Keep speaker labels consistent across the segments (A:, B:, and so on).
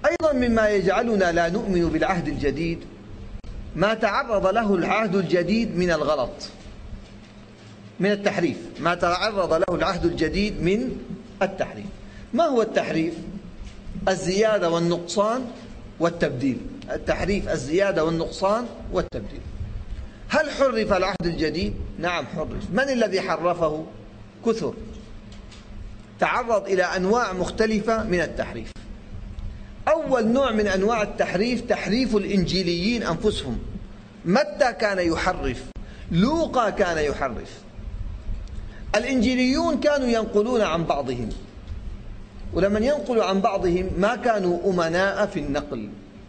A: أيضا مما يجعلنا لا نؤمن بالعهد الجديد ما تعرض له العهد الجديد من الغلط، من التحريف، ما تعرض له العهد الجديد من التحريف. ما هو التحريف؟ الزيادة والنقصان والتبديل. التحريف الزيادة والنقصان والتبديل. هل حرف العهد الجديد؟ نعم حرف. من الذي حرفه؟ كثر. تعرض إلى أنواع مختلفة من التحريف. أول نوع من أنواع التحريف تحريف الإنجيليين أنفسهم. متى كان يحرف، لوقا كان يحرف. الإنجيليون كانوا ينقلون عن بعضهم، ولما ينقلوا عن بعضهم ما كانوا أمناء في النقل.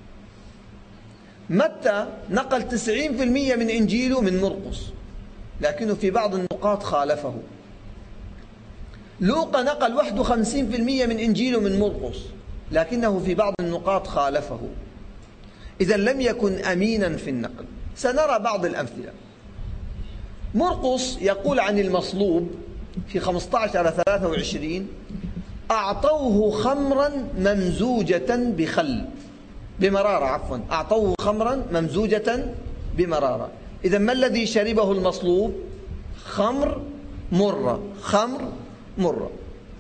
A: متى نقل 90% من إنجيله من مرقس، لكنه في بعض النقاط خالفه. لوقا نقل 51% من إنجيله من مرقس، لكنه في بعض النقاط خالفه. إذا لم يكن أمينا في النقل. سنرى بعض الأمثلة. مرقس يقول عن المصلوب في 15-23: أعطوه خمرا ممزوجة بخل، بمرارة عفوا، أعطوه خمرا ممزوجة بمرارة. إذا ما الذي شربه المصلوب؟ خمر مرة، خمر مرة.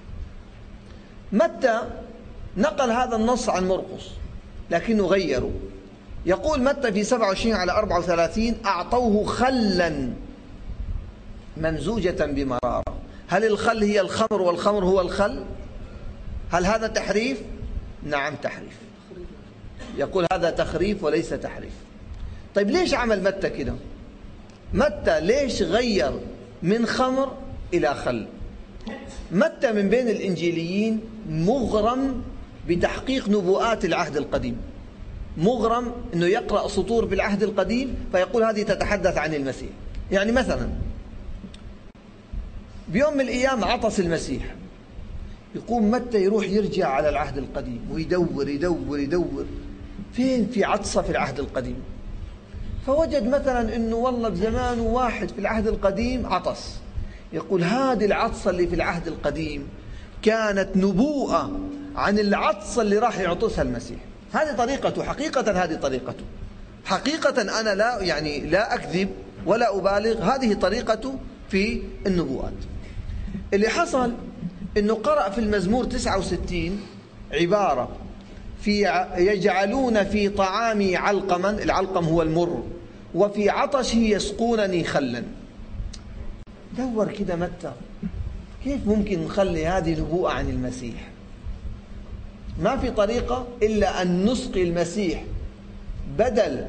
A: متى نقل هذا النص عن مرقس لكنه غيره. يقول متى في 27-34: أعطوه خلا ممزوجة بمرارة. هل الخل هي الخمر والخمر هو الخل؟ هل هذا تحريف؟ نعم تحريف. يقول هذا تخريف وليس تحريف. طيب ليش عمل متى كده؟ متى ليش غير من خمر إلى خل؟ متى من بين الإنجيليين مغرم بتحقيق نبوءات العهد القديم، مغرم أنه يقرأ سطور بالعهد القديم فيقول هذه تتحدث عن المسيح. يعني مثلا بيوم من الأيام عطس المسيح، يقوم متى يروح يرجع على العهد القديم ويدور يدور يدور فين في عطسة في العهد القديم، فوجد مثلا أنه والله بزمانه واحد في العهد القديم عطس. يقول هذه العطسة اللي في العهد القديم كانت نبوءة عن العطسة اللي راح يعطسها المسيح. هذه طريقته، حقيقة هذه طريقته، حقيقة أنا لا أكذب ولا أبالغ، هذه طريقته في النبوءات. اللي حصل أنه قرأ في المزمور 69 عبارة في يجعلون في طعامي علقما، العلقم هو المر، وفي عطشي يسقونني خلا. دور كده متى كيف ممكن نخلي هذه نبوءة عن المسيح؟ ما في طريقة إلا أن نسقي المسيح بدل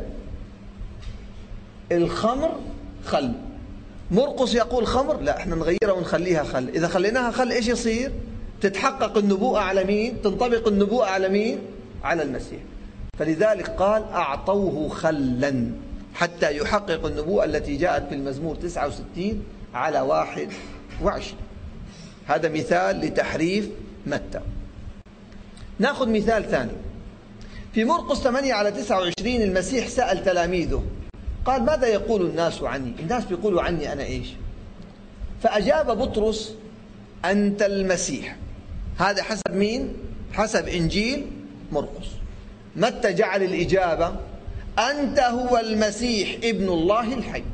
A: الخمر خل. مرقس يقول خمر، لا احنا نغيرها ونخليها خل. إذا خليناها خل إيش يصير؟ تتحقق النبوءة على مين؟ تنطبق النبوءة على مين؟ على المسيح. فلذلك قال أعطوه خلا حتى يحقق النبوءة التي جاءت في المزمور 69 على 21. هذا مثال لتحريف متى. نأخذ مثال ثاني. في مرقس 8-29 المسيح سأل تلاميذه قال ماذا يقول الناس عني؟ الناس بيقولوا عني أنا إيش؟ فأجاب بطرس أنت المسيح. هذا حسب مين؟ حسب إنجيل مرقس. متى جعل الإجابة أنت هو المسيح ابن الله الحي.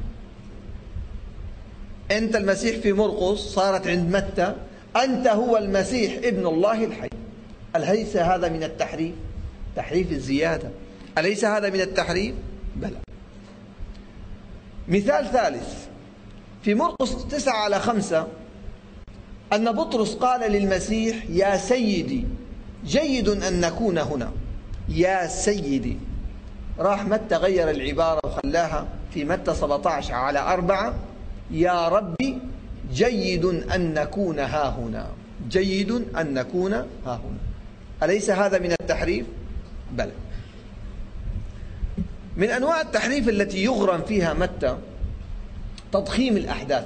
A: أنت المسيح في مرقس صارت عند متى أنت هو المسيح ابن الله الحي. أليس هذا من التحريف؟ تحريف الزيادة. أليس هذا من التحريف؟ بلى. مثال ثالث في مرقس 9-5 أن بطرس قال للمسيح يا سيدي جيد أن نكون هنا. يا سيدي. راح متى غير العبارة وخلاها في متى 17-4 يا ربي جيد أن نكون ها هنا. جيد أن نكون ها هنا. أليس هذا من التحريف؟ بلى. من أنواع التحريف التي يغرم فيها متى تضخيم الأحداث.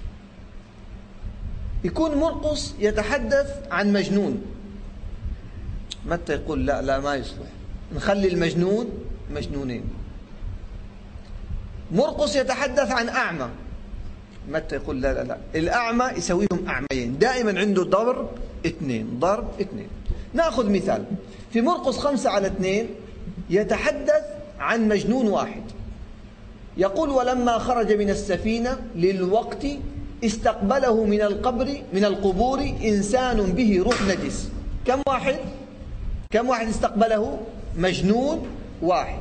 A: يكون مرقس يتحدث عن مجنون، متى يقول لا ما يصلح، نخلي المجنون مجنونين. مرقس يتحدث عن أعمى، متى يقول لا الأعمى يسويهم أعميين. دائما عنده ضرب اثنين. نأخذ مثال في مرقس 5:2 يتحدث عن مجنون واحد، يقول: ولما خرج من السفينة للوقت استقبله من القبور إنسان به روح نجس. كم واحد استقبله؟ مجنون واحد.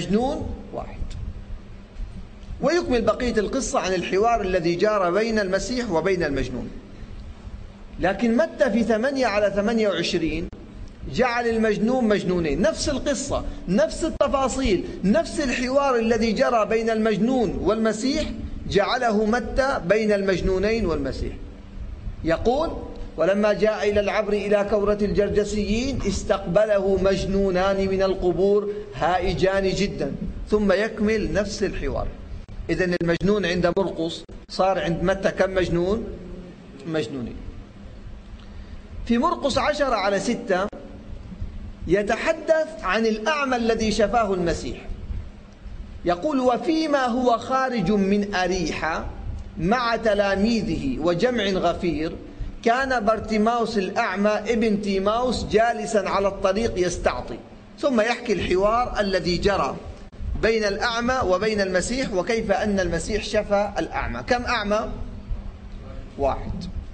A: ويكمل بقية القصة عن الحوار الذي جار بين المسيح وبين المجنون. لكن متى في 8:28 جعل المجنون مجنونين، نفس القصة، نفس التفاصيل، نفس الحوار الذي جرى بين المجنون والمسيح جعله متى بين المجنونين والمسيح. يقول: ولما جاء إلى العبر إلى كورة الجرجسيين استقبله مجنونان من القبور هائجان جدا، ثم يكمل نفس الحوار. إذن المجنون عند مرقس صار عند متى كم مجنون؟ مجنونين. في مرقس 10:6 يتحدث عن الأعمى الذي شفاه المسيح، يقول: وفيما هو خارج من أريحة مع تلاميذه وجمع غفير كان بارتيماوس الأعمى ابن تيماوس جالسا على الطريق يستعطي. ثم يحكي الحوار الذي جرى بين الأعمى وبين المسيح، وكيف أن المسيح شفى الأعمى. كم أعمى؟ واحد.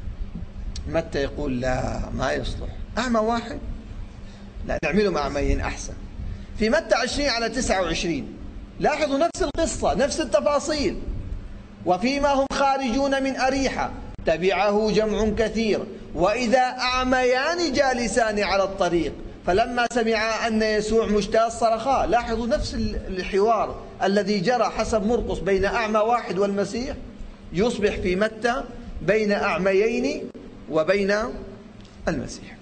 A: متى يقول: لا، ما يصلح أعمى واحد، لا، نعملهم أعميين أحسن. في متى 20:29 لاحظوا نفس القصة، نفس التفاصيل. وفيما هم خارجون من أريحة تبعه جمع كثير، وإذا أعميان جالسان على الطريق فلما سمعا أن يسوع مجتاز صرخا. لاحظوا نفس الحوار الذي جرى حسب مرقس بين أعمى واحد والمسيح يصبح في متى بين أعميين وبين المسيح.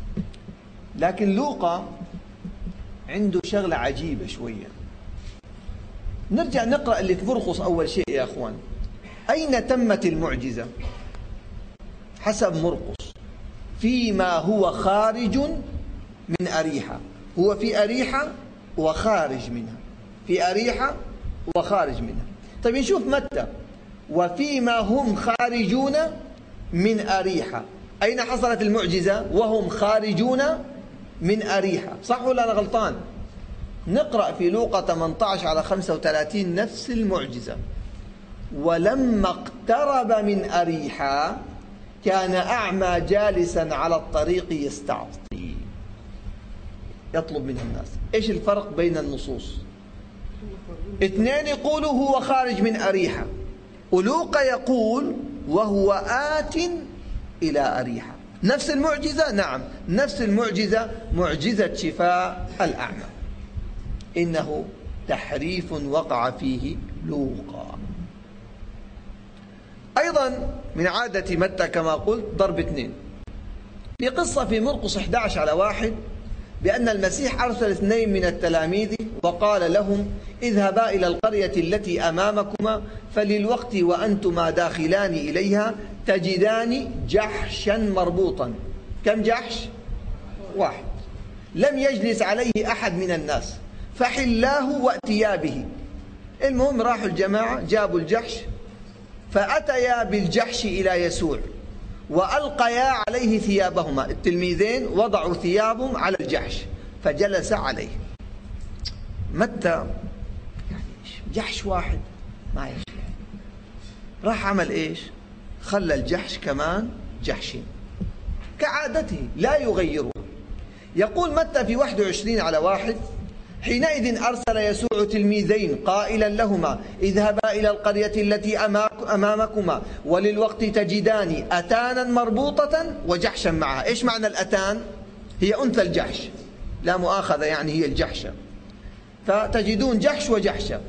A: لكن لوقا عنده شغلة عجيبة شوية. نرجع نقرأ اللي في مرقس أول شيء يا أخوان. أين تمت المعجزة؟ حسب مرقس فيما هو خارج من أريحة. هو في أريحة وخارج منها، في أريحة وخارج منها. طيب نشوف متى: وفيما هم خارجون من أريحة. أين حصلت المعجزة؟ وهم خارجون من أريحة. صح ولا أنا غلطان؟ نقرأ في لوقا 18:35 نفس المعجزة: ولما اقترب من أريحة كان أعمى جالسا على الطريق يستعطي. يطلب من الناس. إيش الفرق بين النصوص؟ اثنين يقولوا هو خارج من أريحة، ولوقا يقول وهو آت إلى أريحة. نفس المعجزة؟ نعم، نفس المعجزة، معجزة شفاء الأعمى. إنه تحريف وقع فيه لوقا. أيضا من عادة متى كما قلت ضرب اثنين. في قصة في مرقس 11:1 بأن المسيح أرسل 2 من التلاميذ وقال لهم: اذهبا إلى القرية التي أمامكما فللوقت وأنتما داخلان إليها تجدان جحشا مربوطا. كم جحش؟ واحد. لم يجلس عليه أحد من الناس فحلاه وأتيا به. المهم راحوا الجماعة جابوا الجحش فأتيا بالجحش إلى يسوع وألقيا عليه ثيابهما. التلميذين وضعوا ثيابهم على الجحش فجلس عليه. متى يعني جحش واحد ما يشفي، راح عمل إيش؟ خلى الجحش كمان جحشين كعادته لا يغيره. يقول متى في 21:1: حينئذ أرسل يسوع تلميذين قائلا لهما: اذهبا إلى القرية التي أمامكما وللوقت تجدان أتانا مربوطة وجحشا معها. إيش معنى الأتان؟ هي أنثى الجحش، لا مؤاخذة، يعني هي الجحشة. فتجدون جحش وجحشة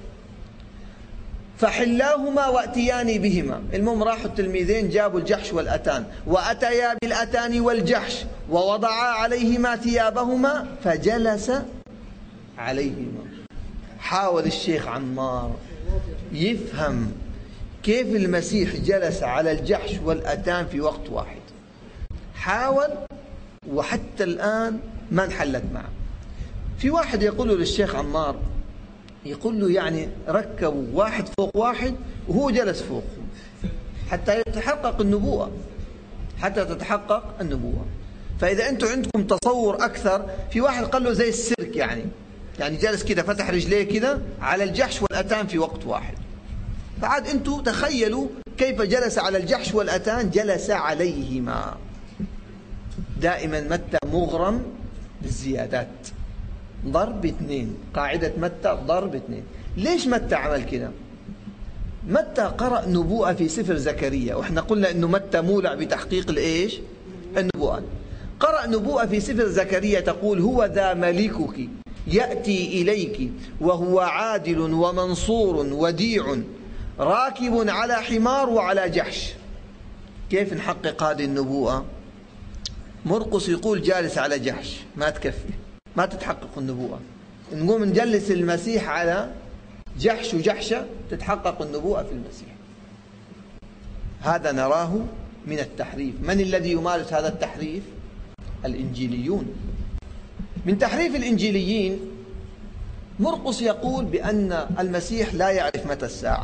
A: فحلاهما وأتياني بهما. المهم راحوا التلميذين جابوا الجحش والأتان، وأتيا بالأتان والجحش ووضعا عليهما ثيابهما فجلس عليهما. حاول الشيخ عمار يفهم كيف المسيح جلس على الجحش والأتان في وقت واحد. حاول وحتى الآن ما انحلت معه. في واحد يقول له للشيخ عمار، يقول له يعني ركبوا واحد فوق واحد وهو جلس فوقهم حتى يتحقق النبوة، حتى تتحقق النبوة. فإذا أنتم عندكم تصور أكثر، في واحد قال له زي السيرك، يعني جالس كده فتح رجليه كده على الجحش والأتان في وقت واحد. فعاد أنتم تخيلوا كيف جلس على الجحش والأتان، جلس عليهما. دائما متى مغرم بالزيادات، ضرب 2، قاعدة متى ضرب 2. ليش متى عمل كده؟ متى قرأ نبوءة في سفر زكريا، وإحنا قلنا إنه متى مولع بتحقيق الإيش؟ النبوءات. قرأ نبوءة في سفر زكريا تقول: هو ذا ملكك يأتي إليك وهو عادل ومنصور وديع راكب على حمار وعلى جحش. كيف نحقق هذه النبوءة؟ مرقس يقول جالس على جحش، ما تكفي، ما تتحقق النبوءة. نقوم نجلس المسيح على جحش وجحشة تتحقق النبوءة في المسيح. هذا نراه من التحريف. من الذي يمارس هذا التحريف؟ الإنجيليون. من تحريف الإنجيليين مرقس يقول بأن المسيح لا يعرف متى الساعة.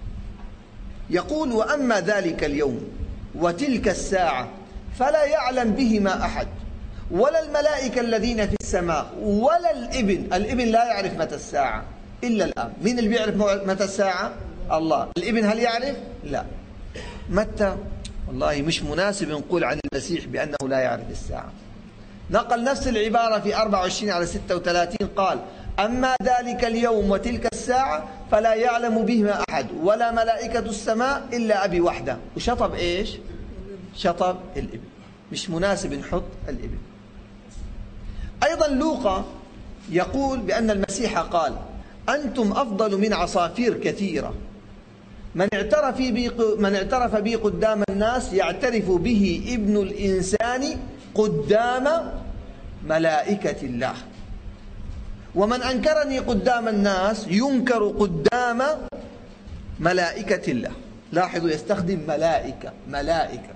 A: يقول: وأما ذلك اليوم وتلك الساعة فلا يعلم بهما أحد، ولا الملائكة الذين في السماء ولا الابن. الابن لا يعرف متى الساعة إلا الآب. مين اللي بيعرف متى الساعة؟ الله. الابن هل يعرف؟ لا. متى والله مش مناسب نقول عن المسيح بأنه لا يعرف الساعة. نقل نفس العبارة في 24/36 قال: أما ذلك اليوم وتلك الساعة فلا يعلم بهما أحد ولا ملائكة السماء إلا أبي وحده. وشطب إيش؟ شطب الابن. مش مناسب نحط الابن. أيضا لوقا يقول بأن المسيح قال: أنتم أفضل من عصافير كثيرة، من اعترف بي قدام الناس يعترف به ابن الإنسان قدام ملائكة الله، ومن أنكرني قدام الناس ينكر قدام ملائكة الله. لاحظوا يستخدم ملائكة.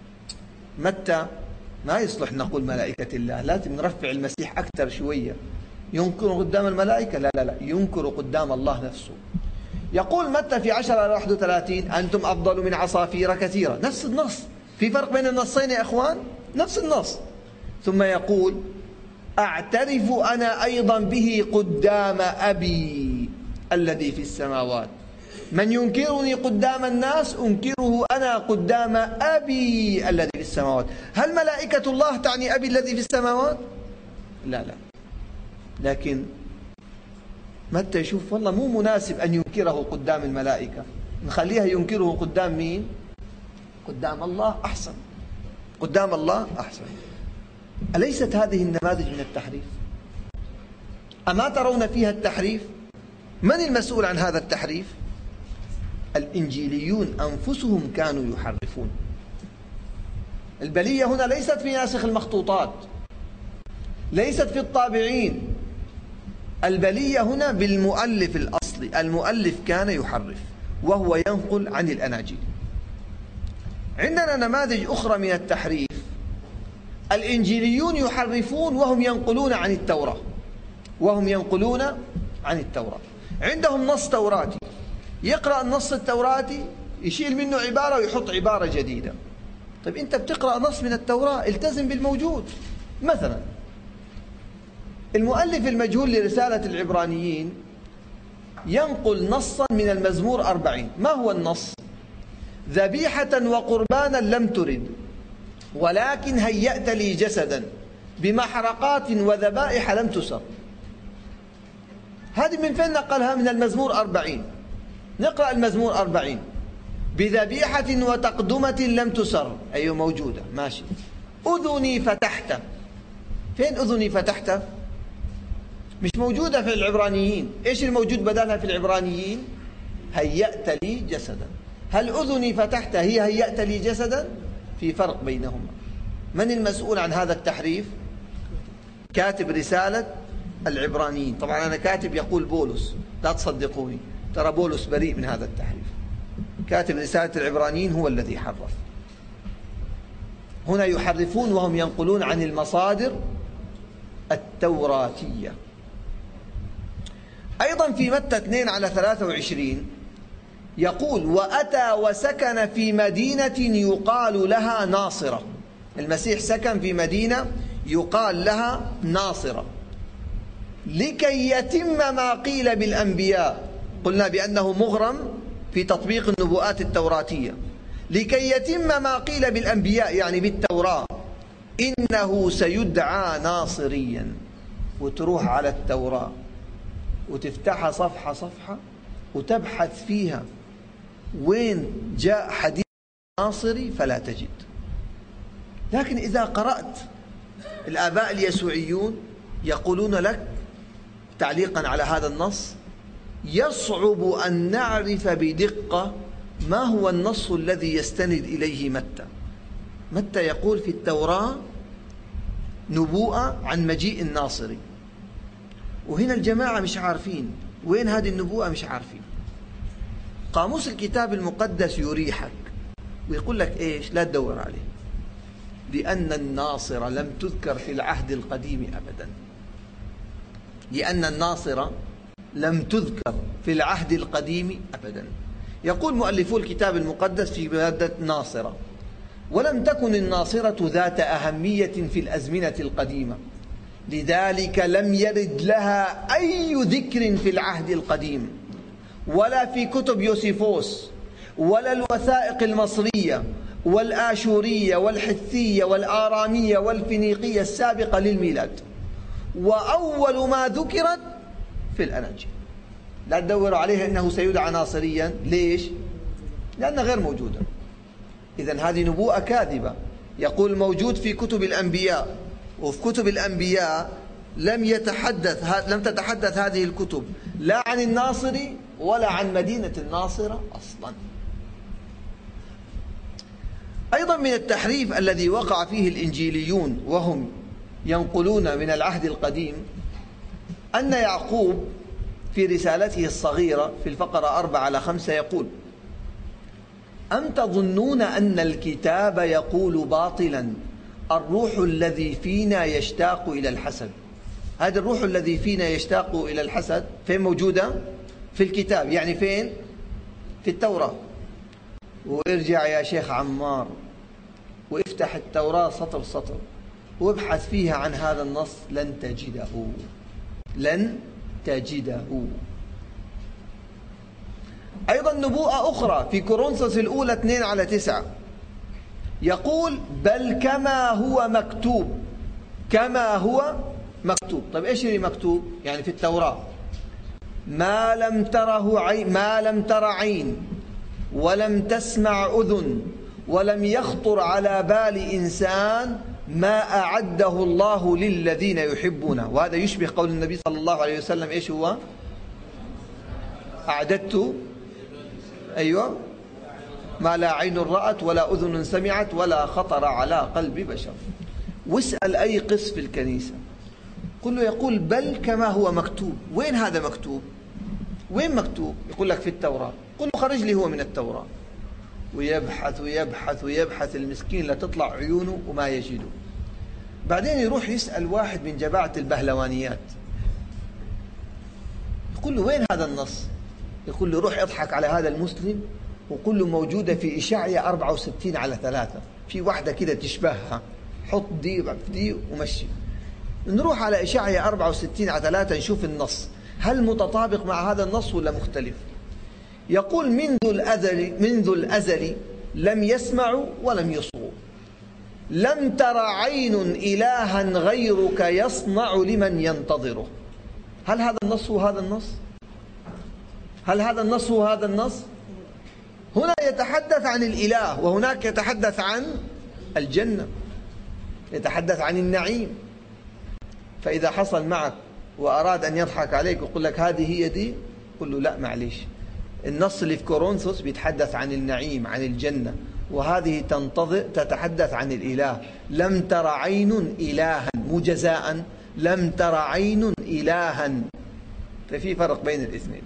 A: متى ما يصلح نقول ملائكة الله، لازم نرفع المسيح أكثر شوية. ينكر قدام الملائكة؟ لا، ينكر قدام الله نفسه. يقول متى في 10:31: أنتم أفضل من عصافير كثيرة. نفس النص. في فرق بين النصين يا أخوان؟ نفس النص. ثم يقول: أعترف أنا أيضا به قدام أبي الذي في السماوات، من ينكرني قدام الناس أنكره أنا قدام أبي الذي في السماوات. هل ملائكة الله تعني أبي الذي في السماوات؟ لا. لكن متى يشوف والله مو مناسب أن ينكره قدام الملائكة، نخليها ينكره قدام مين؟ قدام الله أحسن. قدام الله أحسن. أليست هذه النماذج من التحريف؟ أما ترون فيها التحريف؟ من المسؤول عن هذا التحريف؟ الإنجيليون أنفسهم كانوا يحرفون. البلية هنا ليست في ناسخ المخطوطات، ليست في الطابعين. البلية هنا بالمؤلف الأصلي. المؤلف كان يحرف وهو ينقل عن الأناجيل. عندنا نماذج أخرى من التحريف. الإنجيليون يحرفون وهم ينقلون عن التوراة. عندهم نص توراتي، يقرأ النص التوراتي يشيل منه عبارة ويحط عبارة جديدة. طيب أنت بتقرأ نص من التوراة، التزم بالموجود. مثلا المؤلف المجهول لرسالة العبرانيين ينقل نصا من المزمور 40. ما هو النص؟ ذبيحة وقربانا لم ترد، ولكن هيأت لي جسدا، بمحرقات وذبائح لم تسر. هذه من فين نقلها؟ من المزمور 40. نقرأ المزمور 40: بذبيحة وتقدمة لم تسر. أيوة موجودة، ماشي. أذني فتحت. فين أذني فتحت؟ مش موجودة في العبرانيين. إيش الموجود بدلها في العبرانيين؟ هيأت لي جسدا. هل أذني فتحت هي هيأت لي جسدا؟ في فرق بينهما. من المسؤول عن هذا التحريف؟ كاتب رسالة العبرانيين. طبعا أنا كاتب يقول بولس، لا تصدقوني، ترى بولس بريء من هذا التحريف. كاتب رسالة العبرانيين هو الذي حرف. هنا يحرفون وهم ينقلون عن المصادر التوراتية. أيضا في متى 2:23 يقول: وأتى وسكن في مدينة يقال لها ناصرة. المسيح سكن في مدينة يقال لها ناصرة، لكي يتم ما قيل بالأنبياء. قلنا بأنه مغرم في تطبيق النبوءات التوراتية. لكي يتم ما قيل بالأنبياء يعني بالتوراة، إنه سيدعى ناصريا. وتروح على التوراة وتفتحها صفحة صفحة وتبحث فيها وين جاء حديث ناصري فلا تجد. لكن إذا قرأت الآباء اليسوعيون يقولون لك تعليقا على هذا النص: يصعب أن نعرف بدقة ما هو النص الذي يستند إليه متى. متى يقول في التوراة نبوءة عن مجيء الناصري، وهنا الجماعة مش عارفين وين هذه النبوءة، مش عارفين. قاموس الكتاب المقدس يريحك ويقول لك إيش؟ لا تدور عليه، لأن الناصرة لم تذكر في العهد القديم أبدا. لأن الناصرة لم تذكر في العهد القديم أبدا. يقول مؤلفو الكتاب المقدس في مادة ناصرة: ولم تكن الناصرة ذات أهمية في الأزمنة القديمة، لذلك لم يرد لها أي ذكر في العهد القديم، ولا في كتب يوسيفوس، ولا الوثائق المصرية والآشورية والحثية والآرامية والفينيقية السابقة للميلاد، وأول ما ذكرت في الأناجيل. لا تدوروا عليها أنه سيدعى ناصريا. ليش؟ لأنها غير موجودة. إذن هذه نبوءة كاذبة. يقول موجود في كتب الأنبياء، وفي كتب الأنبياء لم تتحدث هذه الكتب لا عن الناصري ولا عن مدينة الناصرة أصلا. أيضا من التحريف الذي وقع فيه الإنجيليون وهم ينقلون من العهد القديم أن يعقوب في رسالته الصغيرة في الفقرة 4-5 يقول: أم تظنون أن الكتاب يقول باطلا الروح الذي فينا يشتاق إلى الحسد. هذا الروح الذي فينا يشتاق إلى الحسد فين موجودة؟ في الكتاب. يعني فين؟ في التوراة. وارجع يا شيخ عمار وافتح التوراة سطر سطر وابحث فيها عن هذا النص، لن تجده، لن تجده. أيضا نبوءة أخرى في كورنثوس الأولى 2-9 يقول: بل كما هو مكتوب. كما هو مكتوب. طيب إيش اللي مكتوب؟ يعني في التوراة: ما لم تر عين ولم تسمع أذن ولم يخطر على بال إنسان ما أعده الله للذين يحبونه. وهذا يشبه قول النبي صلى الله عليه وسلم: إيش هو؟ أعددت، أيوة، ما لا عين رأت ولا أذن سمعت ولا خطر على قلب بشر. واسأل أي قس في الكنيسة قل له يقول: بل كما هو مكتوب. وين هذا مكتوب؟ وين مكتوب؟ يقول لك في التوراة. قل له خرج لي هو من التوراة. ويبحث ويبحث ويبحث المسكين لتطلع عيونه وما يجده. بعدين يروح يسأل واحد من جماعة البهلوانيات يقول له: وين هذا النص؟ يقول له: روح اضحك على هذا المسلم وقل له موجودة في إشعياء 64:3. في واحدة كده تشبهها، حط دي دي ومشي. نروح على إشعياء 64:3 نشوف النص هل متطابق مع هذا النص ولا مختلف. يقول: منذ الأزل لم يسمعوا ولم يصغوا، لم تر عين إلها غيرك يصنع لمن ينتظره. هل هذا النص هو هذا النص؟ هل هذا النص هو هذا النص؟ هنا يتحدث عن الإله، وهناك يتحدث عن الجنة، يتحدث عن النعيم. فإذا حصل معك وأراد أن يضحك عليك ويقول لك هذه هي دي، قل له: لا معليش، النص اللي في كورنثوس بيتحدث عن النعيم، عن الجنة، وهذه تتحدث عن الإله. لم تر عين إلها، مو جزاء، لم تر عين إلها. ففي فرق بين الاثنين.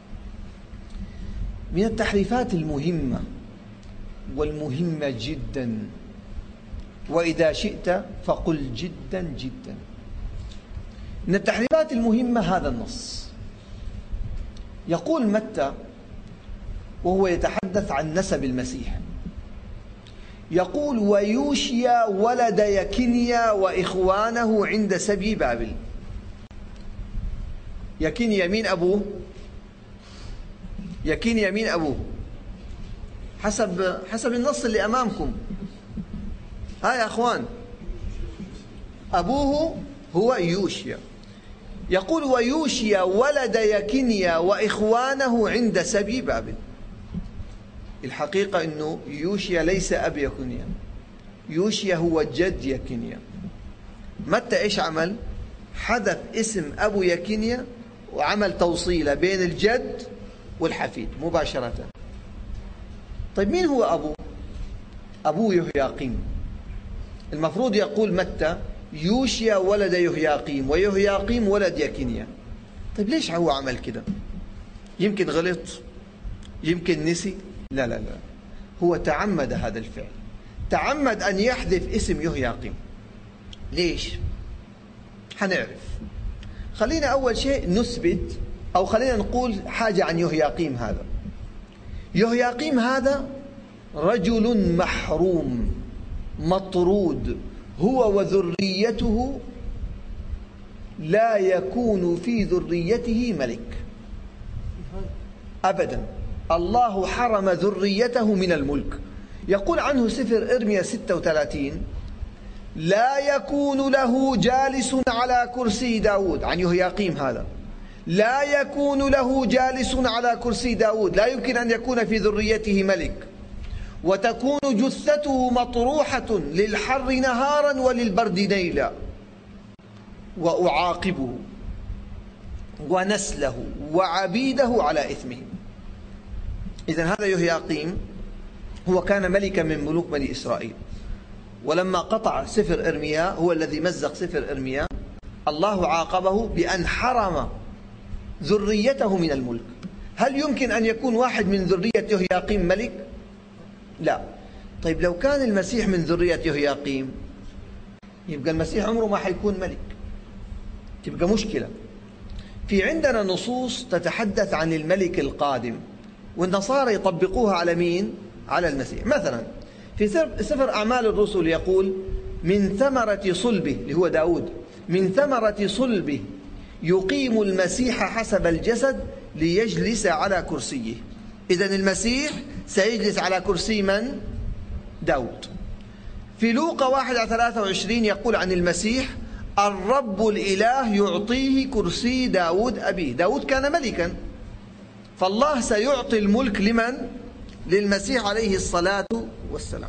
A: من التحريفات المهمة والمهمة جدا، وإذا شئت فقل جدا جدا، من التحريفات المهمة هذا النص. يقول متى وهو يتحدث عن نسب المسيح: يقول ويوشيا ولد يكنيا وإخوانه عند سبي بابل. يكنيا مين أبوه؟ يكنيا مين أبوه؟ حسب النص اللي أمامكم. يا أخوان، أبوه هو يوشيا. يقول ويوشيا ولد يكنيا وإخوانه عند سبي بابل. الحقيقة أنه يوشيا ليس أب يكنيا، يوشيا هو جد يكنيا. متى إيش عمل؟ حذف اسم أبو يكنيا وعمل توصيلة بين الجد والحفيد مباشرة. طيب مين هو أبوه؟ أبوه يهياقيم. المفروض يقول متى يوشيا ولد يهياقيم ويهياقيم ولد يكنيا. طيب ليش هو عمل كده؟ يمكن غلط، يمكن نسي. لا لا لا، هو تعمد هذا الفعل، تعمد أن يحذف اسم يهياقيم. ليش؟ حنعرف. خلينا أول شيء نثبت، أو خلينا نقول حاجة عن يهياقيم هذا. يهياقيم هذا رجل محروم مطرود، هو وذريته، لا يكون في ذريته ملك أبدا. الله حرم ذريته من الملك. يقول عنه سفر إرميا 36 لا يكون له جالس على كرسي داود. عن يهياقيم هذا لا يكون له جالس على كرسي داود، لا يمكن أن يكون في ذريته ملك. وتكون جثته مطروحة للحر نهارا وللبرد ليلا، وأعاقبه ونسله وعبيده على إثمهم. إذن هذا يهياقيم هو كان ملكا من ملوك بني إسرائيل، ولما قطع سفر إرميا، هو الذي مزق سفر إرميا، الله عاقبه بأن حرم ذريته من الملك. هل يمكن أن يكون واحد من ذرية يهياقيم ملك؟ لا. طيب لو كان المسيح من ذرية يهياقيم، يبقى المسيح عمره ما حيكون ملك، تبقى مشكلة. في عندنا نصوص تتحدث عن الملك القادم، والنصارى يطبقوها على مين؟ على المسيح. مثلا في سفر أعمال الرسل يقول من ثمرة صلبه، اللي هو داود، من ثمرة صلبه يقيم المسيح حسب الجسد ليجلس على كرسيه. إذن المسيح سيجلس على كرسي من؟ داود. في لوقا 1:23 يقول عن المسيح الرب الإله يعطيه كرسي داود أبيه. داود كان ملكا، فالله سيعطي الملك لمن؟ للمسيح عليه الصلاة والسلام.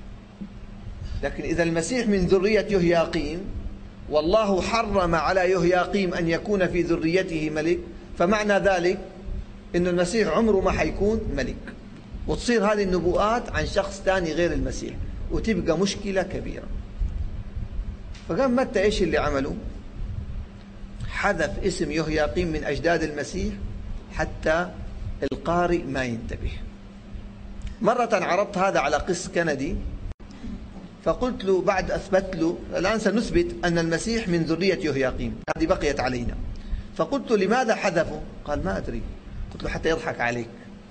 A: لكن إذا المسيح من ذرية يهياقيم، والله حرم على يهياقيم أن يكون في ذريته ملك، فمعنى ذلك أن المسيح عمره ما حيكون ملك، وتصير هذه النبوءات عن شخص ثاني غير المسيح، وتبقى مشكلة كبيرة. فقام متى إيش اللي عمله؟ حذف اسم يهياقيم من أجداد المسيح حتى القارئ ما ينتبه. مرة عرضت هذا على قس كندي، فقلت له بعد أثبت له الآن سنثبت أن المسيح من ذرية يهياقيم، هذه بقيت علينا. فقلت له لماذا حذفه؟ قال ما أدري. قلت له حتى يضحك عليك،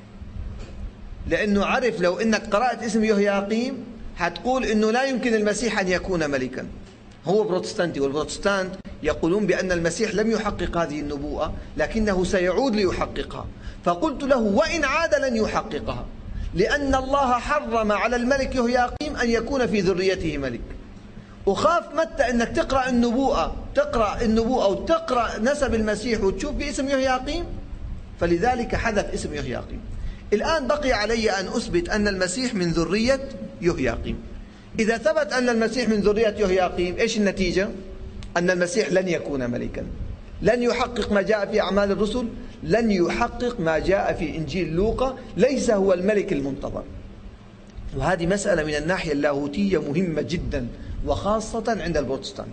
A: لأنه عرف لو أنك قرأت اسم يهياقيم حتقول أنه لا يمكن المسيح أن يكون ملكا. هو بروتستانتي، والبروتستانت يقولون بأن المسيح لم يحقق هذه النبوءة، لكنه سيعود ليحققها. فقلت له وإن عاد لن يحققها، لأن الله حرم على الملك يهياقيم أن يكون في ذريته ملك. وخاف متى أنك تقرأ النبوءة وتقرأ نسب المسيح وتشوف باسم يهياقيم، فلذلك حذف اسم يهياقيم. الآن بقي علي أن أثبت أن المسيح من ذرية يهياقيم. إذا ثبت أن المسيح من ذرية يهياقيم، إيش النتيجة؟ أن المسيح لن يكون ملكا، لن يحقق ما جاء في أعمال الرسل، لن يحقق ما جاء في إنجيل لوقا، ليس هو الملك المنتظر. وهذه مسألة من الناحية اللاهوتية مهمة جدا، وخاصة عند البروتستانت.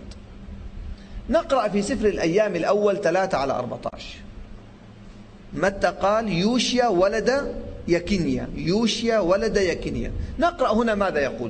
A: نقرأ في سفر الأيام الأول 3:14 متى قال يوشيا ولد يكنيا، يوشيا ولد يكنيا. نقرأ هنا ماذا يقول: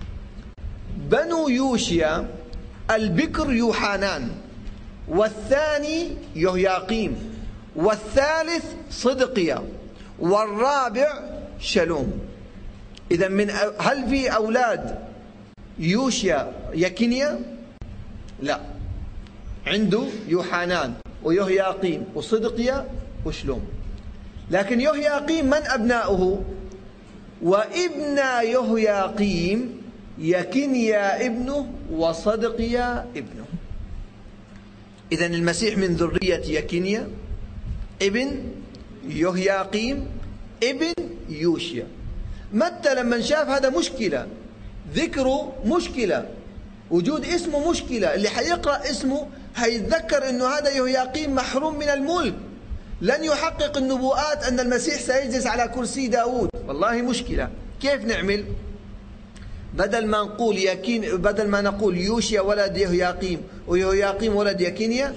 A: بنو يوشيا البكر يوحانان، والثاني يهياقيم، والثالث صدقيا، والرابع شلوم. إذا هل في أولاد يوشيا يكينيا؟ لا، عنده يوحنان ويهوياقيم وصدقيا وشلوم. لكن يهوياقيم من أبناؤه؟ وابن يهوياقيم يكينيا ابنه وصدقيا ابنه. إذن المسيح من ذرية يكينيا ابن يهوياقيم ابن يوشيا. متى لما شاف هذا مشكلة، ذكره مشكلة، وجود اسمه مشكلة، اللي حيقرأ اسمه هيتذكر أنه هذا يهوياقيم محروم من الملك، لن يحقق النبوءات أن المسيح سيجلس على كرسي داود. والله مشكلة. كيف نعمل؟ بدل ما نقول يوشيا ولد يهوياقيم ويهوياقيم ولد يكينيا،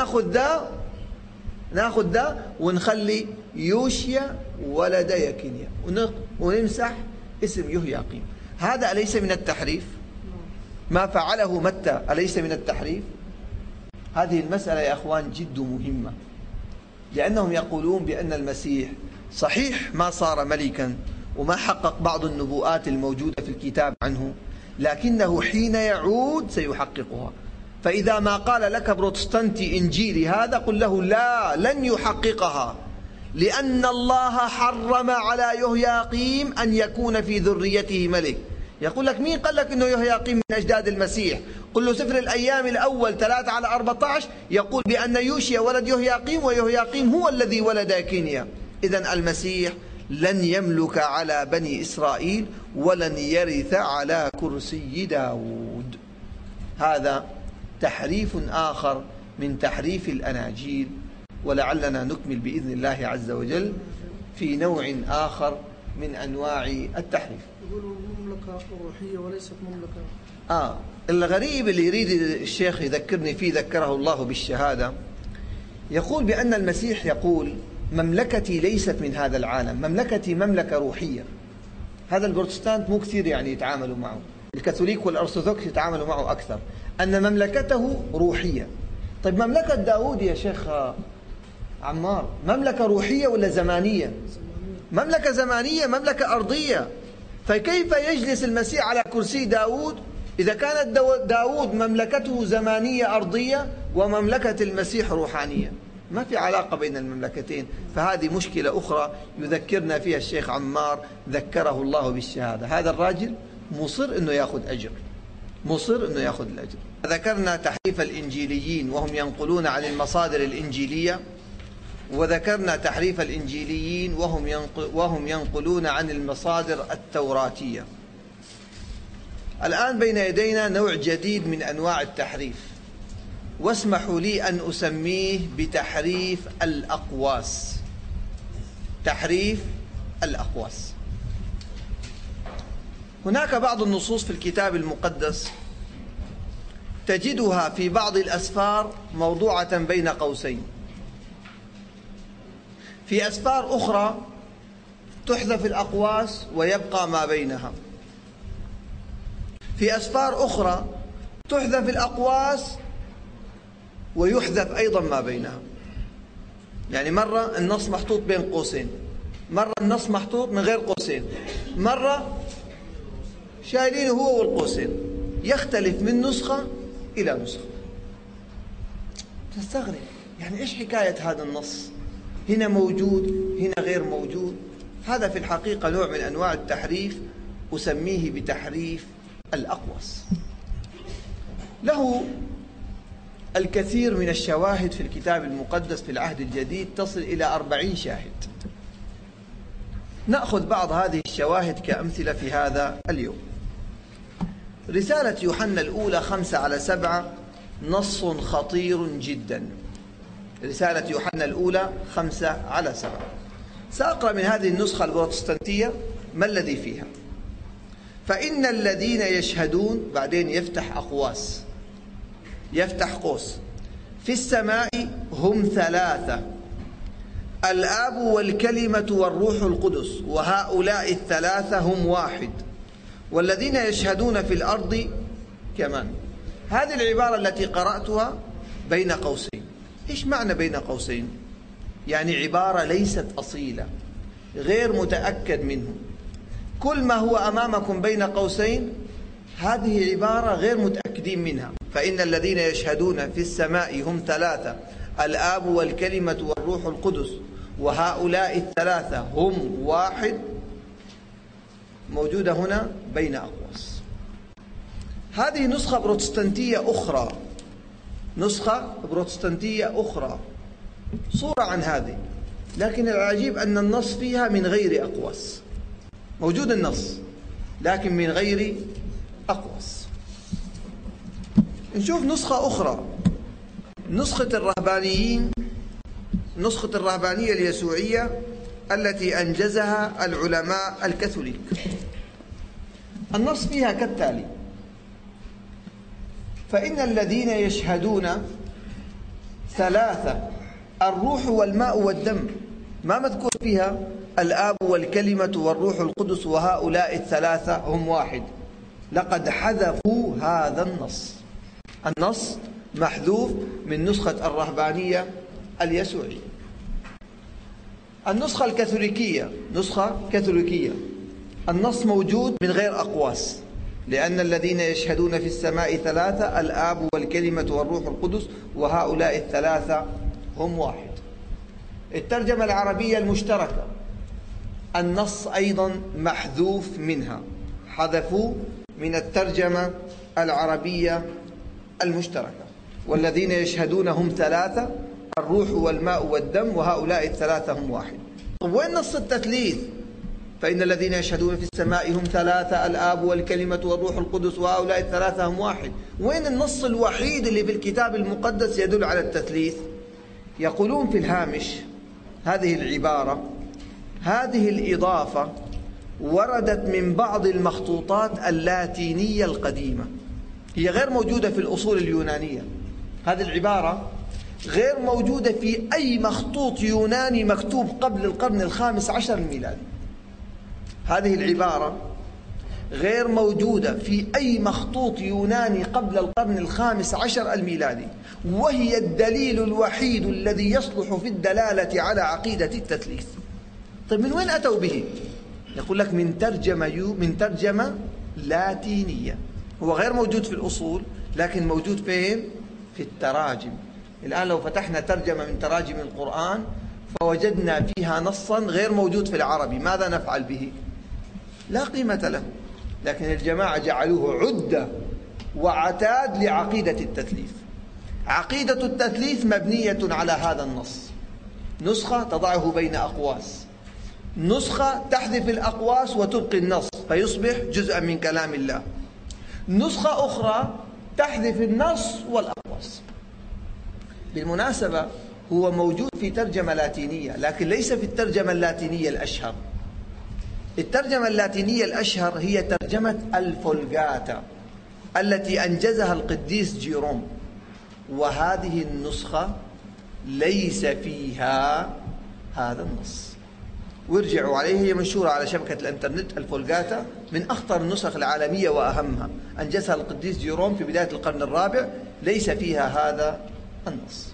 A: ناخذ ذا ونخلي يوشيا ولد يكينيا ونمسح اسم يهوياقيم. هذا أليس من التحريف؟ ما فعله متى أليس من التحريف؟ هذه المسألة يا أخوان جد مهمة، لأنهم يقولون بأن المسيح صحيح ما صار ملكا وما حقق بعض النبوءات الموجودة في الكتاب عنه، لكنه حين يعود سيحققها. فإذا ما قال لك بروتستانتي إنجيلي هذا، قل له لا، لن يحققها، لأن الله حرم على يهوياقيم أن يكون في ذريته ملك. يقول لك مين قال لك أنه يهوياقيم من أجداد المسيح؟ قل له سفر الأيام الأول 3:14 يقول بأن يوشيا ولد يهوياقيم ويهوياقيم هو الذي ولد يكينيا. إذن المسيح لن يملك على بني إسرائيل ولن يرث على كرسي داود. هذا تحريف آخر من تحريف الأناجيل، ولعلنا نكمل بإذن الله عز وجل في نوع آخر من أنواع التحريف.
B: يقولوا مملكة روحية وليست مملكة.
A: الغريب اللي يريد الشيخ يذكرني فيه ذكره الله بالشهادة، يقول بأن المسيح يقول مملكتي ليست من هذا العالم، مملكتي مملكة روحية. هذا البروتستانت مو كثير يعني يتعاملوا معه، الكاثوليك والأرثوذكس يتعاملوا معه أكثر، أن مملكته روحية. طيب مملكة داود يا شيخ عمار مملكة روحية ولا زمانية؟ مملكة زمانية، مملكة أرضية. فكيف يجلس المسيح على كرسي داود إذا كانت داود مملكته زمانية أرضية ومملكة المسيح روحانية؟ ما في علاقة بين المملكتين. فهذه مشكلة أخرى يذكرنا فيها الشيخ عمار ذكره الله بالشهادة. هذا الراجل مصر أنه يأخذ أجر، مصر أنه يأخذ الأجر. ذكرنا تحريف الإنجيليين وهم ينقلون عن المصادر الإنجيلية، وذكرنا تحريف الإنجيليين وهم ينقلون عن المصادر التوراتية. الآن بين يدينا نوع جديد من أنواع التحريف، واسمحوا لي أن أسميه بتحريف الأقواس. تحريف الأقواس. هناك بعض النصوص في الكتاب المقدس تجدها في بعض الأسفار موضوعة بين قوسين، في أسفار أخرى تحذف الأقواس ويبقى ما بينها، في أسفار أخرى تحذف الأقواس ويحذف أيضا ما بينها. يعني مرة النص محطوط بين قوسين، مرة النص محطوط من غير قوسين، مرة شايلينه هو والقوسين، يختلف من نسخة إلى نسخة. تستغرب يعني إيش حكاية هذا النص؟ هنا موجود هنا غير موجود. هذا في الحقيقة نوع من أنواع التحريف أسميه بتحريف الأقواس. له الكثير من الشواهد في الكتاب المقدس في العهد الجديد تصل إلى 40 شاهد. نأخذ بعض هذه الشواهد كأمثلة في هذا اليوم. رسالة يوحنا الأولى 5/7 نص خطير جدا. رسالة يوحنا الأولى 5/7. سأقرأ من هذه النسخة البروتستانتية ما الذي فيها. فإن الذين يشهدون، بعدين يفتح أقواس، يفتح قوس، في السماء هم 3، الآب والكلمة والروح القدس، وهؤلاء 3 هم واحد، والذين يشهدون في الأرض كمان. هذه العبارة التي قرأتها بين قوسين. إيش معنى بين قوسين؟ يعني عبارة ليست أصيلة، غير متأكد منه. كل ما هو أمامكم بين قوسين هذه عبارة غير متأكدين منها. فإن الذين يشهدون في السماء هم ثلاثة، الآب والكلمة والروح القدس، وهؤلاء الثلاثة هم واحد، موجودة هنا بين أقواس. هذه نسخة بروتستانتية أخرى، نسخة بروتستانتية أخرى صورة عن هذه، لكن العجيب أن النص فيها من غير أقواس. موجود النص لكن من غير أقواس. نشوف نسخة أخرى، نسخة الرهبانيين، نسخة الرهبانية اليسوعية التي أنجزها العلماء الكاثوليك. النص فيها كالتالي: فإن الذين يشهدون ثلاثة، الروح والماء والدم، ما مذكور فيها الآب والكلمة والروح القدس وهؤلاء الثلاثة هم واحد. لقد حذفوا هذا النص، النص محذوف من نسخة الرهبانية اليسوعية. النسخة الكاثوليكية نسخة كاثوليكية، النص موجود من غير أقواس، لأن الذين يشهدون في السماء ثلاثة، الآب والكلمة والروح القدس وهؤلاء الثلاثة هم واحد. الترجمة العربية المشتركة النص أيضا محذوف منها، حذفوا من الترجمة العربية المشتركة. والذين يشهدون هم ثلاثة، الروح والماء والدم وهؤلاء الثلاثة هم واحد. طيب وين نص التثليث؟ فإن الذين يشهدون في السماء هم ثلاثة، الآب والكلمة والروح القدس وهؤلاء الثلاثة هم واحد. وين النص الوحيد اللي في الكتاب المقدس يدل على التثليث؟ يقولون في الهامش هذه العبارة، هذه الإضافة وردت من بعض المخطوطات اللاتينية القديمة، هي غير موجودة في الأصول اليونانية. هذه العبارة غير موجودة في أي مخطوط يوناني مكتوب قبل القرن الخامس عشر الميلادي. هذه العبارة غير موجودة في أي مخطوط يوناني قبل القرن الخامس عشر الميلادي، وهي الدليل الوحيد الذي يصلح في الدلالة على عقيدة التثليث. طيب من وين أتوا به؟ يقول لك من ترجمة لاتينية. هو غير موجود في الأصول لكن موجود فين؟ في التراجم. الآن لو فتحنا ترجمة من تراجم القرآن فوجدنا فيها نصا غير موجود في العربي، ماذا نفعل به؟ لا قيمة له. لكن الجماعة جعلوه عدة وعتاد لعقيدة التثليث. عقيدة التثليث مبنية على هذا النص، نسخة تضعه بين أقواس، نسخة تحذف الأقواس وتبقي النص فيصبح جزءا من كلام الله، نسخة أخرى تحذف النص والأقواس. بالمناسبة هو موجود في ترجمة لاتينية لكن ليس في الترجمة اللاتينية الأشهر. الترجمة اللاتينية الأشهر هي ترجمة الفولغاتا التي أنجزها القديس جيروم، وهذه النسخة ليس فيها هذا النص. وارجعوا عليه، هي منشورة على شبكة الانترنت. الفولغاتا من أخطر النسخ العالمية وأهمها، أنجزها القديس جيروم في بداية القرن الرابع، ليس فيها هذا النص.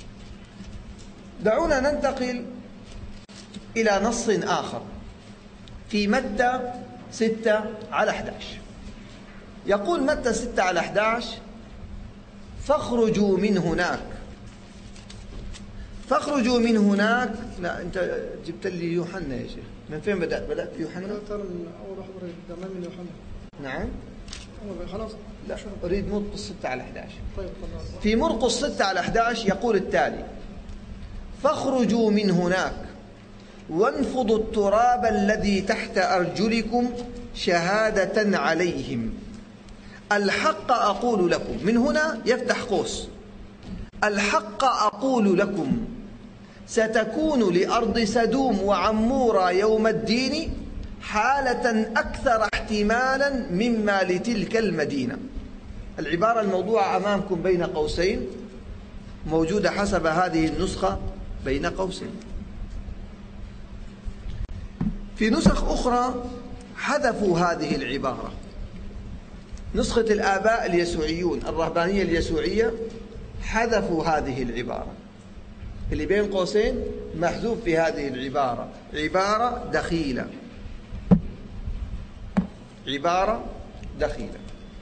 A: دعونا ننتقل إلى نص آخر في متى 6:11. يقول متى 6:11: فاخرجوا من هناك. فاخرجوا من هناك. لا أنت جبت لي يوحنا يا شيخ، من فين بدأت يوحنا؟
B: ترى أول واحد برنامج من يوحنا.
A: نعم
B: خلاص.
A: لا أريد مرقس 6:11.
B: طيب
A: في مرقس 6:11 يقول التالي: فاخرجوا من هناك وانفضوا التراب الذي تحت أرجلكم شهادة عليهم. الحق أقول لكم. من هنا يفتح قوس: الحق أقول لكم ستكون لأرض سدوم وعمورة يوم الدين حالة أكثر احتمالا مما لتلك المدينة. العبارة الموضوعة أمامكم بين قوسين موجودة حسب هذه النسخة بين قوسين. في نسخ أخرى حذفوا هذه العبارة. نسخة الآباء اليسوعيون الرهبانية اليسوعية حذفوا هذه العبارة، اللي بين قوسين محذوف في هذه العبارة عبارة دخيلة. عبارة دخيلة.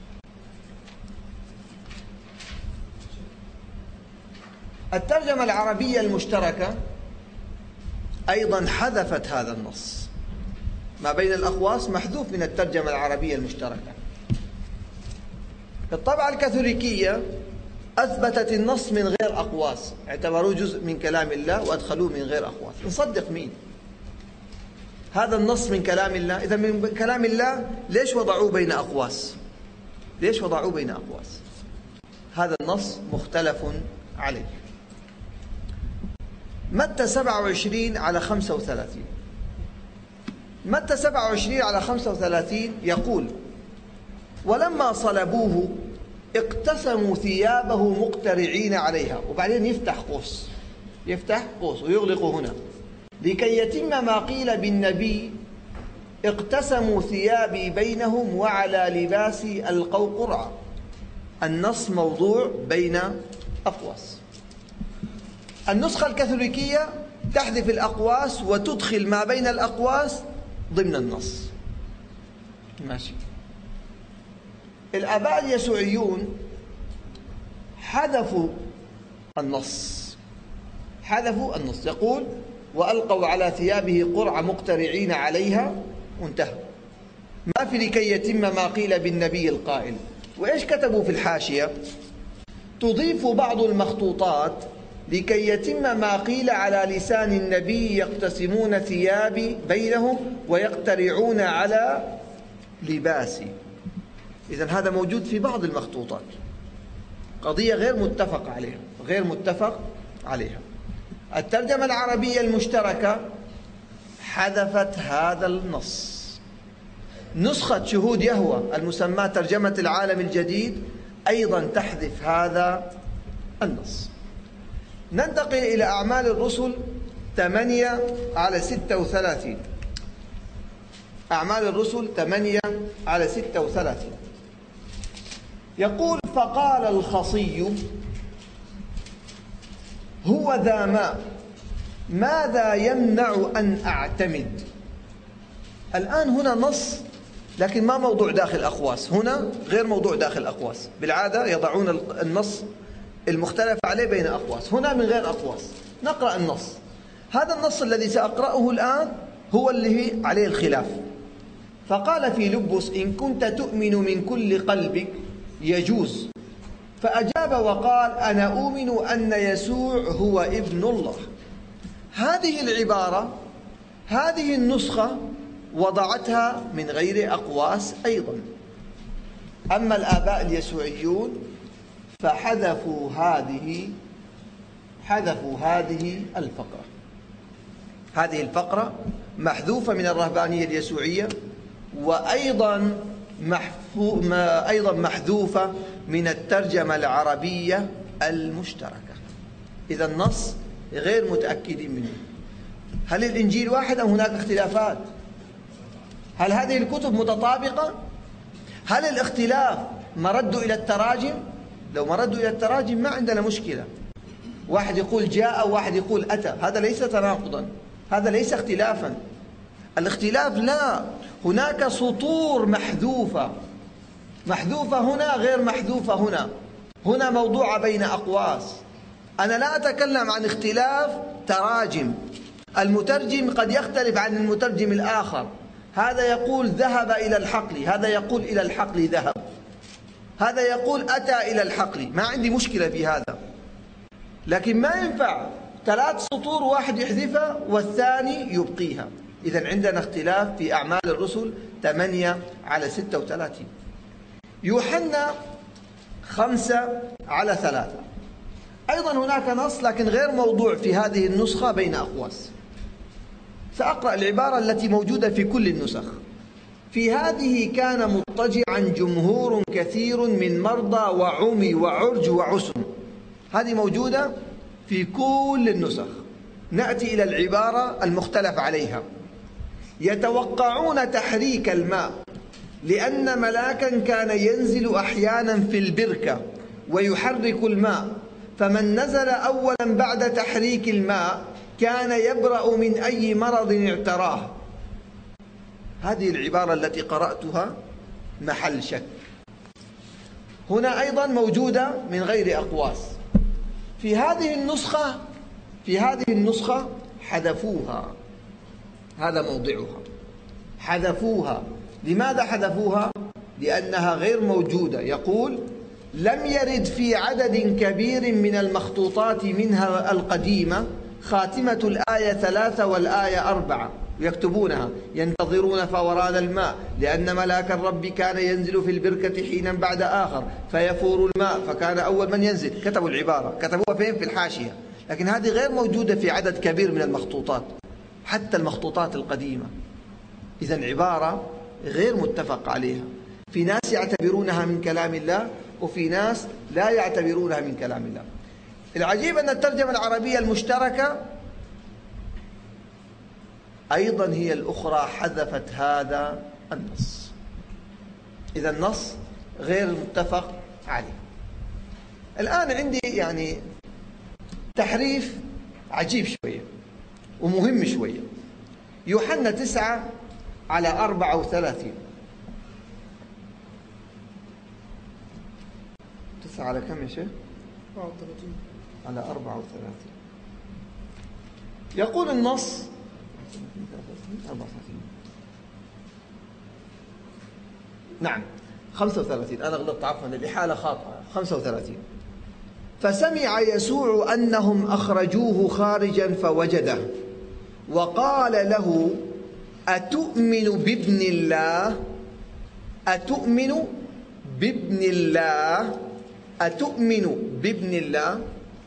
A: الترجمة العربية المشتركة أيضا حذفت هذا النص، ما بين الأقواس محذوف من الترجمة العربية المشتركة. الطبعة الكاثوليكية أثبتت النص من غير أقواس، اعتبروه جزء من كلام الله وأدخلوه من غير أقواس. نصدق مين؟ هذا النص من كلام الله، إذا من كلام الله ليش وضعوه بين أقواس؟ ليش وضعوه بين أقواس؟ هذا النص مختلف عليه. متى 27/35. متى 27/35 يقول: ولما صلبوه اقتسموا ثيابه مقترعين عليها. وبعدين يفتح قوس ويغلق هنا: لكي يتم ما قيل بالنبي اقتسموا ثيابي بينهم وعلى لباسي ألقوا قرعا. النص موضوع بين أقواس. النسخة الكاثوليكية تحذف الأقواس وتدخل ما بين الأقواس ضمن النص. ماشي. الآباء اليسوعيون حذفوا النص. يقول: وألقوا على ثيابه قرع مقترعين عليها، وانتهى. ما في لكي يتم ما قيل بالنبي القائل. وإيش كتبوا في الحاشية؟ تضيف بعض المخطوطات: لكي يتم ما قيل على لسان النبي يقتسمون ثيابي بينهم ويقترعون على لباسي. إذن هذا موجود في بعض المخطوطات، قضية غير متفق عليها. الترجمة العربية المشتركة حذفت هذا النص. نسخة شهود يهوه المسماة ترجمة العالم الجديد أيضا تحذف هذا النص. ننتقل إلى أعمال الرسل 8/36. أعمال الرسل 8/36 يقول: فقال الخصي: هو ذا ماء، ماذا يمنع أن أعتمد؟ الآن هنا نص، لكن ما موضوع داخل أقواس. هنا غير موضوع داخل أقواس. بالعادة يضعون النص المختلف عليه بين أقواس، هنا من غير أقواس. نقرأ النص. هذا النص الذي سأقرأه الآن هو اللي عليه الخلاف. فقال فيلبس: إن كنت تؤمن من كل قلبك يجوز. فأجاب وقال: أنا أؤمن أن يسوع هو ابن الله. هذه العبارة، هذه النسخة وضعتها من غير أقواس أيضا. أما الآباء اليسوعيون فحذفوا هذه الفقرة. هذه الفقرة محذوفة من الرهبانية اليسوعية، وأيضا محذوفة من الترجمة العربية المشتركة. إذا النص غير متأكدين منه. هل الإنجيل واحد أم هناك اختلافات؟ هل هذه الكتب متطابقة؟ هل الاختلاف مرد إلى التراجم؟ لو مردوا إلى التراجم ما عندنا مشكلة. واحد يقول جاء وواحد يقول أتى، هذا ليس تناقضا، هذا ليس اختلافا. الاختلاف لا، هناك سطور محذوفة هنا غير محذوفة هنا. هنا موضوع بين أقواس. أنا لا أتكلم عن اختلاف تراجم. المترجم قد يختلف عن المترجم الآخر. هذا يقول ذهب إلى الحقل، هذا يقول إلى الحقل ذهب، هذا يقول أتى إلى الحقل. ما عندي مشكلة في هذا، لكن ما ينفع 3 سطور واحد يحذفها والثاني يبقيها. إذن عندنا اختلاف في أعمال الرسل 8/36. يوحنا 5/3 أيضا هناك نص، لكن غير موضوع في هذه النسخة بين أقواس. سأقرأ العبارة التي موجودة في كل النسخ: في هذه كان مضطجعا جمهور كثير من مرضى وعمي وعرج وعسر. هذه موجودة في كل النسخ. نأتي إلى العبارة المختلف عليها: يتوقعون تحريك الماء لأن ملاكا كان ينزل أحيانا في البركة ويحرك الماء، فمن نزل أولا بعد تحريك الماء كان يبرأ من أي مرض اعتراه. هذه العبارة التي قرأتها محل شك. هنا أيضا موجودة من غير أقواس. في هذه النسخة حذفوها، هذا موضعها، حذفوها. لماذا حذفوها؟ لأنها غير موجودة. يقول: لم يرد في عدد كبير من المخطوطات منها القديمة خاتمة الآية 3 والآية 4، يكتبونها: ينتظرون فوران الماء لأن ملاك الرب كان ينزل في البركة حينا بعد آخر فيفور الماء فكان أول من ينزل. كتبوا العبارة، كتبوها فين؟ في الحاشية. لكن هذه غير موجودة في عدد كبير من المخطوطات، حتى المخطوطات القديمة. إذن عبارة غير متفق عليها. في ناس يعتبرونها من كلام الله، وفي ناس لا يعتبرونها من كلام الله. العجيب أن الترجمة العربية المشتركة أيضا هي الأخرى حذفت هذا النص. إذا النص غير متفق عليه. الآن عندي يعني تحريف عجيب شوية ومهم شوية. يوحنا 9:34. 9 على كم يا شيخ؟
B: 34.
A: على 34. يقول النص 34. نعم 35، أنا غلطت عفوا، الإحالة خاطئة. 35. فسمع يسوع أنهم أخرجوه خارجا فوجده وقال له: أتؤمن بابن الله؟ أتؤمن بابن الله؟ أتؤمن بابن الله؟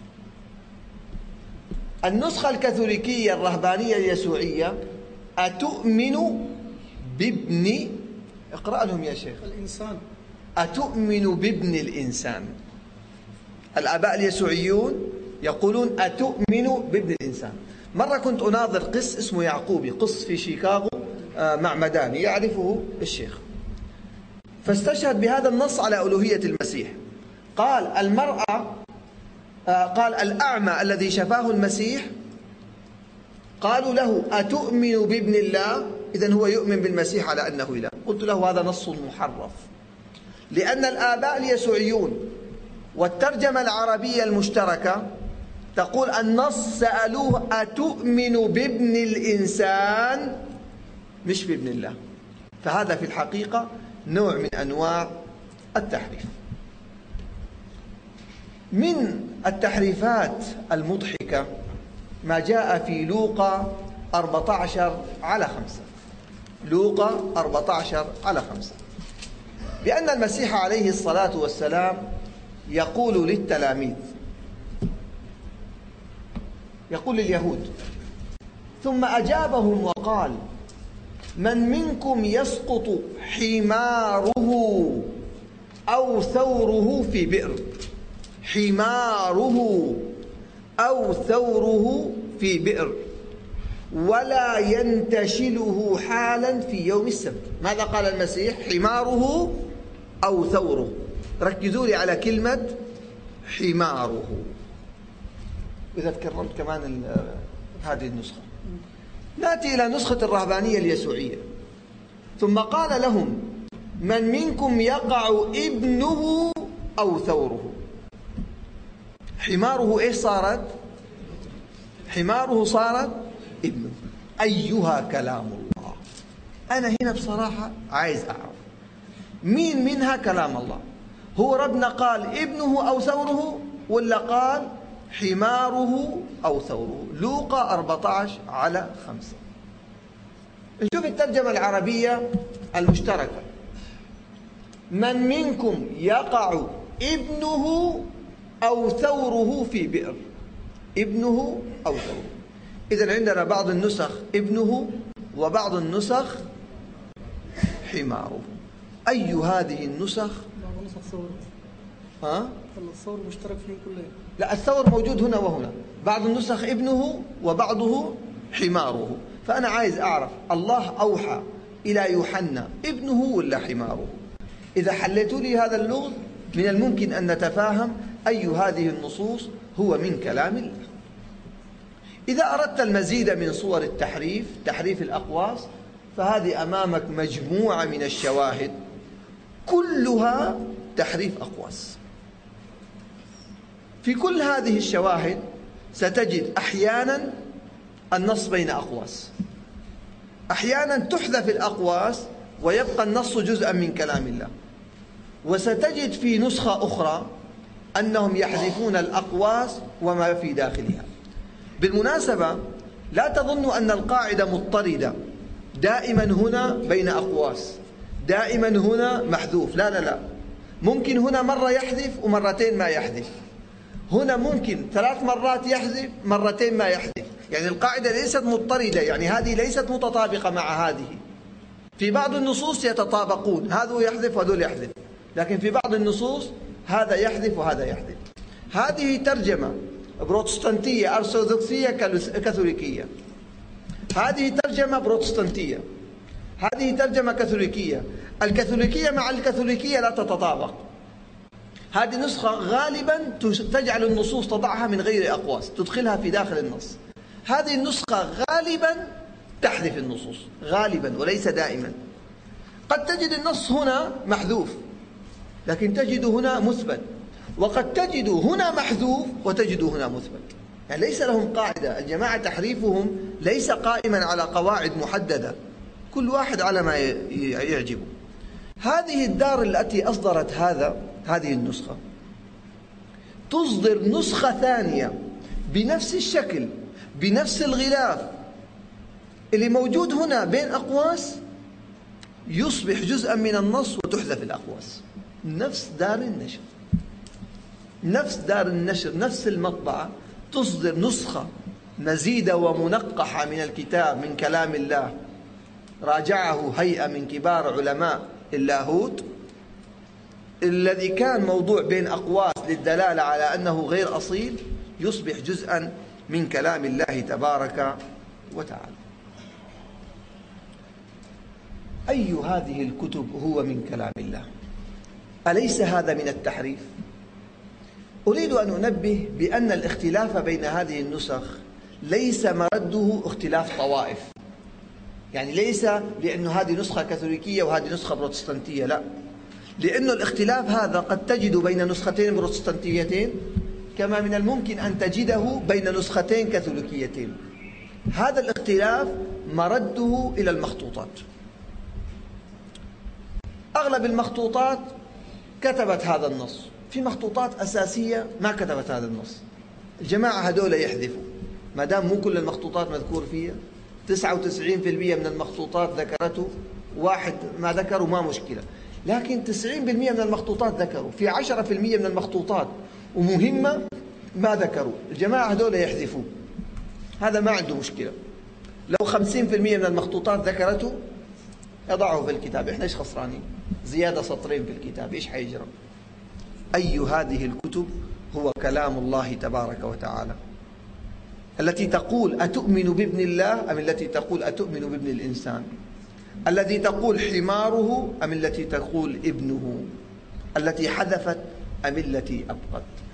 A: النسخة الكاثوليكية الرهبانية اليسوعية: أتؤمن بابن، اقرأ لهم يا شيخ،
B: الإنسان.
A: أتؤمن بابن الإنسان. الآباء اليسوعيون يقولون أتؤمن بابن الإنسان. مرة كنت أناظر قس اسمه يعقوبي، قس في شيكاغو مع مداني يعرفه الشيخ، فاستشهد بهذا النص على ألوهية المسيح. قال المرأة، قال الأعمى الذي شفاه المسيح، قالوا له: أتؤمن بابن الله؟ إذن هو يؤمن بالمسيح على أنه إله. قلت له: هذا نص محرف، لأن الآباء اليسوعيون والترجمة العربية المشتركة تقول النص سألوه: أتؤمن بابن الإنسان؟ مش بابن الله. فهذا في الحقيقة نوع من أنواع التحريف. من التحريفات المضحكة ما جاء في لوقا 14:5. لوقا 14:5، بأن المسيح عليه الصلاة والسلام يقول للتلاميذ، يقول لليهود: ثم أجابهم وقال: من منكم يسقط حماره أو ثوره في بئر، حماره أو ثوره في بئر، ولا ينتشله حالا في يوم السبت. ماذا قال المسيح؟ حماره أو ثوره. ركزوا لي على كلمة حماره. إذا تكرمت كمان هذه النسخة. نأتي إلى نسخة الرهبانية اليسوعية: ثم قال لهم: من منكم يقع ابنه أو ثوره. حماره إيش صارت؟ حماره صارت ابنه. أيها كلام الله. أنا هنا بصراحة عايز أعرف مين منها كلام الله؟ هو ربنا قال ابنه أو ثوره، ولا قال حماره أو ثوره؟ لوقا 14:5. نشوف الترجمة العربية المشتركة: من منكم يقع ابنه أو ثوره في بئر. ابنه أو ثوره. إذن عندنا بعض النسخ ابنه وبعض النسخ حماره. أي هذه النسخ؟
B: بعض النسخ ثور.
A: ها؟
B: الثور مشترك فيهم كلهم.
A: لا، الثور موجود هنا وهنا. بعض النسخ ابنه وبعضه حماره. فأنا عايز أعرف الله أوحى إلى يوحنا ابنه ولا حماره؟ إذا حليتوا لي هذا اللغز من الممكن أن نتفاهم أي هذه النصوص هو من كلام الله. إذا أردت المزيد من صور التحريف، تحريف الأقواس، فهذه أمامك مجموعة من الشواهد كلها تحريف أقواس. في كل هذه الشواهد ستجد أحيانا النص بين أقواس، أحيانا تحذف الأقواس ويبقى النص جزءا من كلام الله، وستجد في نسخة أخرى أنهم يحذفون الأقواس وما في داخلها. بالمناسبة لا تظنوا أن القاعدة مضطردة دائما هنا بين أقواس، دائما هنا محذوف، لا لا لا، ممكن هنا مرة يحذف ومرتين ما يحذف، هنا ممكن 3 مرات يحذف مرتين ما يحذف. يعني القاعدة ليست مضطردة، يعني هذه ليست متطابقة مع هذه. في بعض النصوص يتطابقون، هذا يحذف وهذول يحذف، لكن في بعض النصوص هذا يحذف وهذا يحذف. هذه ترجمة بروتستانتية أرثوذكسية كاثوليكية، هذه ترجمة بروتستانتية، هذه ترجمة كاثوليكية. الكاثوليكية مع الكاثوليكية لا تتطابق. هذه نسخة غالبا تجعل النصوص تضعها من غير أقواس، تدخلها في داخل النص. هذه النسخة غالبا تحذف النصوص، غالبا وليس دائما. قد تجد النص هنا محذوف لكن تجد هنا مثبت، وقد تجد هنا محذوف وتجد هنا مثبت. يعني ليس لهم قاعدة، الجماعة تحريفهم ليس قائما على قواعد محددة، كل واحد على ما يعجبه. هذه الدار التي أصدرت هذه النسخة تصدر نسخة ثانية بنفس الشكل بنفس الغلاف اللي موجود هنا بين أقواس، يصبح جزءا من النص وتحذف الأقواس. نفس دار النشر، نفس دار النشر، نفس المطبعة تصدر نسخة مزيدة ومنقحة من الكتاب من كلام الله، راجعه هيئة من كبار علماء اللاهوت، الذي كان موضوع بين أقواس للدلالة على أنه غير أصيل، يصبح جزءا من كلام الله تبارك وتعالى. أي هذه الكتب هو من كلام الله؟ أليس هذا من التحريف؟ أريد أن أنبه بأن الاختلاف بين هذه النسخ ليس مرده اختلاف طوائف، يعني ليس لأنه هذه نسخة كاثوليكية وهذه نسخة بروتستانتية، لا، لأن الاختلاف هذا قد تجد بين نسختين بروتستانتيتين كما من الممكن أن تجده بين نسختين كاثوليكيتين. هذا الاختلاف مرده إلى المخطوطات. أغلب المخطوطات كتبت هذا النص، في مخطوطات أساسية ما كتبت هذا النص. الجماعة هذول يحذفوا، ما دام مو كل المخطوطات مذكور فيها، 99% من المخطوطات ذكرته، واحد ما ذكروا ما مشكلة، لكن 90% من المخطوطات ذكروا، في 10% من المخطوطات ومهمة ما ذكروا، الجماعة هذول يحذفوا، هذا ما عنده مشكلة. لو 50% من المخطوطات ذكرته يضعه في الكتاب، إحنا إيش خسرانين؟ زيادة سطرين في الكتاب، إيش حيجرى؟ أي هذه الكتب هو كلام الله تبارك وتعالى، التي تقول أتؤمن بابن الله أم التي تقول أتؤمن بابن الإنسان، التي تقول حماره أم التي تقول ابنه، التي حذفت أم التي أبقت.